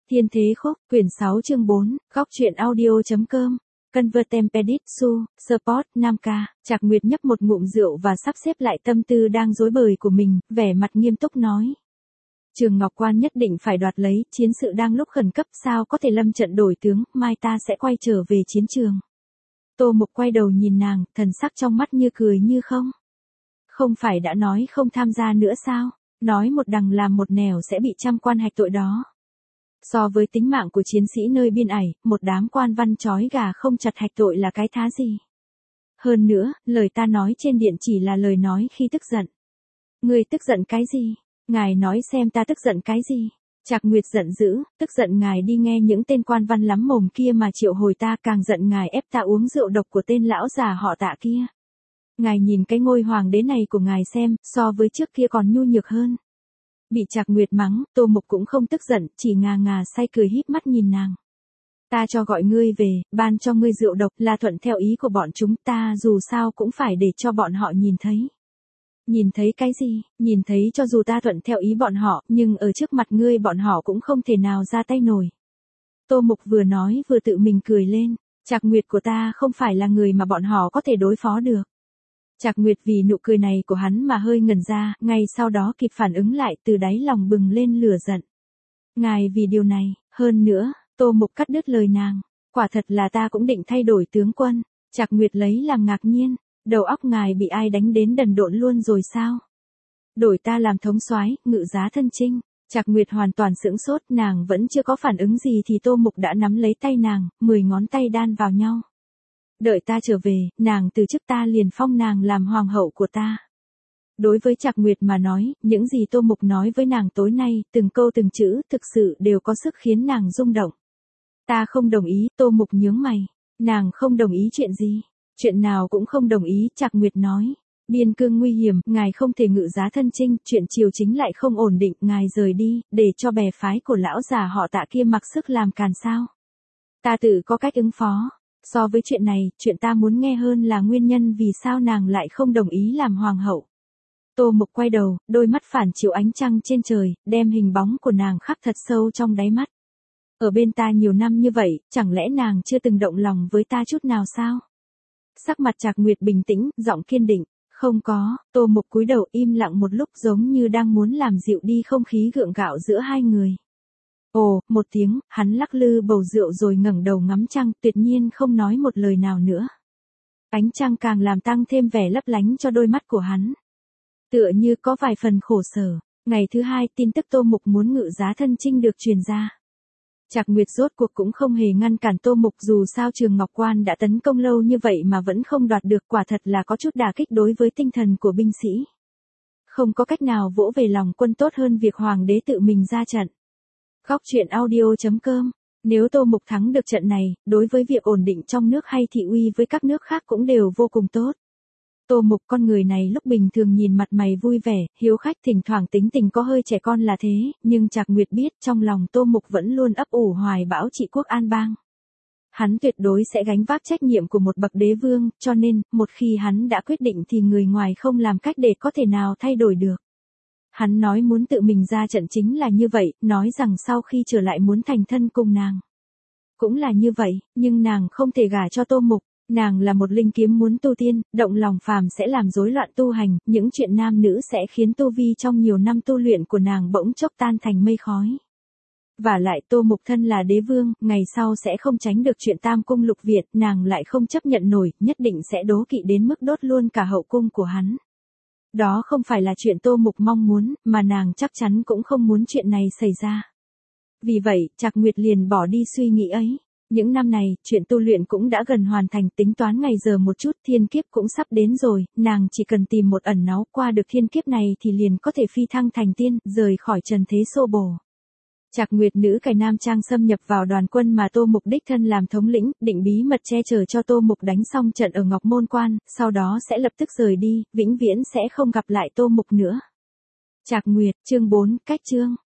Thiên Thế Khúc, quyển 6 chương 4, góc truyện audio.com. Convertempedit Su, Support, Nam Ca. Trạc Nguyệt nhấp một ngụm rượu và sắp xếp lại tâm tư đang rối bời của mình, vẻ mặt nghiêm túc nói. Trường Ngọc Quan nhất định phải đoạt lấy, chiến sự đang lúc khẩn cấp, sao có thể lâm trận đổi tướng, mai ta sẽ quay trở về chiến trường. Tô Mục quay đầu nhìn nàng, thần sắc trong mắt như cười như không. Không phải đã nói không tham gia nữa sao, nói một đằng làm một nẻo sẽ bị trăm quan hạch tội đó. So với tính mạng của chiến sĩ nơi biên ải, một đám quan văn trói gà không chặt hạch tội là cái thá gì. Hơn nữa, lời ta nói trên điện chỉ là lời nói khi tức giận. Ngươi tức giận cái gì? Ngài nói xem ta tức giận cái gì? Trạc Nguyệt giận dữ, tức giận ngài đi nghe những tên quan văn lắm mồm kia mà triệu hồi ta, càng giận ngài ép ta uống rượu độc của tên lão già họ Tạ kia. Ngài nhìn cái ngôi hoàng đế này của ngài xem, so với trước kia còn nhu nhược hơn. Bị Trạc Nguyệt mắng, Tô Mục cũng không tức giận, chỉ ngà ngà say cười híp mắt nhìn nàng. Ta cho gọi ngươi về, ban cho ngươi rượu độc là thuận theo ý của bọn chúng ta, dù sao cũng phải để cho bọn họ nhìn thấy. Nhìn thấy cái gì? Nhìn thấy cho dù ta thuận theo ý bọn họ, nhưng ở trước mặt ngươi bọn họ cũng không thể nào ra tay nổi. Tô Mục vừa nói vừa tự mình cười lên, Trạc Nguyệt của ta không phải là người mà bọn họ có thể đối phó được. Trạc Nguyệt vì nụ cười này của hắn mà hơi ngẩn ra, ngay sau đó kịp phản ứng lại, từ đáy lòng bừng lên lửa giận. Ngài vì điều này, hơn nữa, Tô Mục cắt đứt lời nàng, quả thật là ta cũng định thay đổi tướng quân. Trạc Nguyệt lấy làm ngạc nhiên, đầu óc ngài bị ai đánh đến đần độn luôn rồi sao? Đổi ta làm thống soái, ngự giá thân chinh. Trạc Nguyệt hoàn toàn sững sốt, nàng vẫn chưa có phản ứng gì thì Tô Mục đã nắm lấy tay nàng, 10 ngón tay đan vào nhau. Đợi ta trở về, nàng từ chức ta liền phong nàng làm hoàng hậu của ta. Đối với Trạc Nguyệt mà nói, những gì Tô Mục nói với nàng tối nay, từng câu từng chữ, thực sự đều có sức khiến nàng rung động. Ta không đồng ý, Tô Mục nhướng mày. Nàng không đồng ý chuyện gì? Chuyện nào cũng không đồng ý, Trạc Nguyệt nói. Biên cương nguy hiểm, ngài không thể ngự giá thân chinh, chuyện triều chính lại không ổn định, ngài rời đi, để cho bè phái của lão già họ Tạ kia mặc sức làm càn sao. Ta tự có cách ứng phó. So với chuyện này, chuyện ta muốn nghe hơn là nguyên nhân vì sao nàng lại không đồng ý làm hoàng hậu. Tô Mục quay đầu, đôi mắt phản chiếu ánh trăng trên trời, đem hình bóng của nàng khắc thật sâu trong đáy mắt. Ở bên ta nhiều năm như vậy, chẳng lẽ nàng chưa từng động lòng với ta chút nào sao? Sắc mặt Trạc Nguyệt bình tĩnh, giọng kiên định. Không có. Tô Mục cúi đầu im lặng một lúc, giống như đang muốn làm dịu đi không khí gượng gạo giữa hai người. Ồ, một tiếng, hắn lắc lư bầu rượu rồi ngẩng đầu ngắm trăng, tuyệt nhiên không nói một lời nào nữa. Ánh trăng càng làm tăng thêm vẻ lấp lánh cho đôi mắt của hắn. Tựa như có vài phần khổ sở. Ngày thứ hai, tin tức Tô Mục muốn ngự giá thân chinh được truyền ra. Trạc Nguyệt rốt cuộc cũng không hề ngăn cản Tô Mục, dù sao Trường Ngọc Quan đã tấn công lâu như vậy mà vẫn không đoạt được, quả thật là có chút đả kích đối với tinh thần của binh sĩ. Không có cách nào vỗ về lòng quân tốt hơn việc hoàng đế tự mình ra trận. Góc truyện audio.com. Nếu Tô Mục thắng được trận này, đối với việc ổn định trong nước hay thị uy với các nước khác cũng đều vô cùng tốt. Tô Mục con người này lúc bình thường nhìn mặt mày vui vẻ, hiếu khách, thỉnh thoảng tính tình có hơi trẻ con là thế, nhưng Trạc Nguyệt biết trong lòng Tô Mục vẫn luôn ấp ủ hoài bão trị quốc an bang. Hắn tuyệt đối sẽ gánh vác trách nhiệm của một bậc đế vương, cho nên, một khi hắn đã quyết định thì người ngoài không làm cách để có thể nào thay đổi được. Hắn nói muốn tự mình ra trận chính là như vậy, nói rằng sau khi trở lại muốn thành thân cùng nàng. Cũng là như vậy, nhưng nàng không thể gả cho Tô Mục. Nàng là một linh kiếm muốn tu tiên, động lòng phàm sẽ làm rối loạn tu hành, những chuyện nam nữ sẽ khiến tu vi trong nhiều năm tu luyện của nàng bỗng chốc tan thành mây khói. Và lại Tô Mục thân là đế vương, ngày sau sẽ không tránh được chuyện tam cung lục viện, nàng lại không chấp nhận nổi, nhất định sẽ đố kỵ đến mức đốt luôn cả hậu cung của hắn. Đó không phải là chuyện Tô Mục mong muốn, mà nàng chắc chắn cũng không muốn chuyện này xảy ra. Vì vậy, Trạc Nguyệt liền bỏ đi suy nghĩ ấy. Những năm này, chuyện tu luyện cũng đã gần hoàn thành, tính toán ngày giờ một chút, thiên kiếp cũng sắp đến rồi, nàng chỉ cần tìm một ẩn náu qua được thiên kiếp này thì liền có thể phi thăng thành tiên, rời khỏi trần thế xô bồ. Trạc Nguyệt nữ cải nam trang xâm nhập vào đoàn quân mà Tô Mục đích thân làm thống lĩnh, định bí mật che chở cho Tô Mục đánh xong trận ở Ngọc Môn Quan, sau đó sẽ lập tức rời đi, vĩnh viễn sẽ không gặp lại Tô Mục nữa. Trạc Nguyệt, chương 4, cách chương.